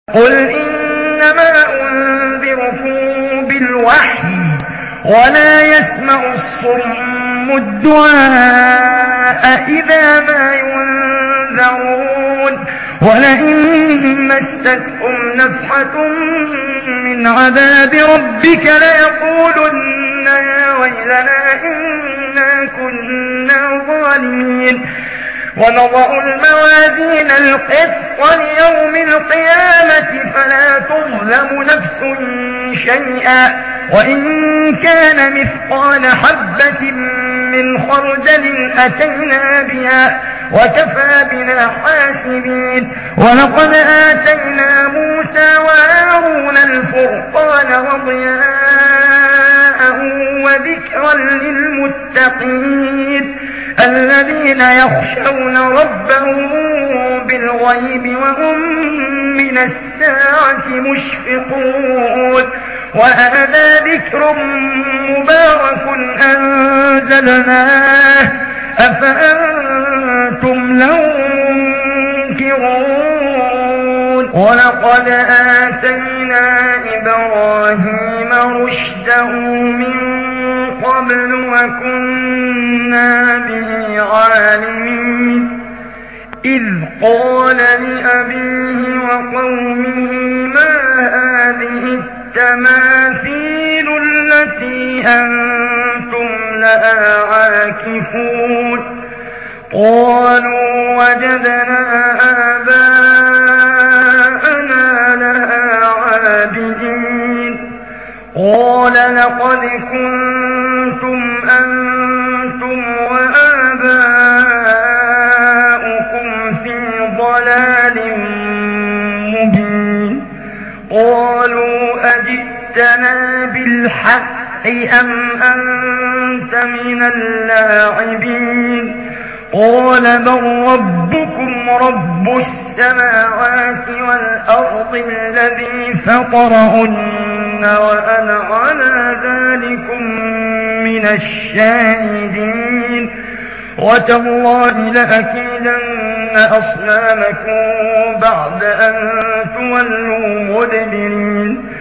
قل إنما أنذركم بالوحي ولا يسمع الصم الدعاء إذا ما ينذرون ولئن مستهم نفحة من عذاب ربك ليقولن يا ويلنا إنا كنا ظالمين ونضع الموازين القسط ليوم القيامة فلا تظلم نفس شيئا وإن كان مثقال حبة من خردل أتينا بها وكفى بنا حاسبين ولقد آتينا موسى وهارون الفرقان وضياء وذكرا للمتقين الذين يخشون ربهم بالغيب وهم من الساعة مشفقون وهذا ذكر مبارك أنزلناه أفأنتم له منكرون ولقد آتينا إبراهيم رشده من قبل وكنا به عالمين إذ قال لأبيه وقومه ما هذه التماثيل التي أنتم لها عاكفون قالوا وجدنا آباءنا لها عابدين قال لقد كنتم أنتم وآباؤكم في ضلال مبين قالوا أجئتنا بالحق أم أنت من اللاعبين قال بل ربكم رب السماوات والأرض الذي فطرهن وأنا على ذلكم من الشاهدين وتالله لأكيدن أصنامكم بعد أن تولوا مدبرين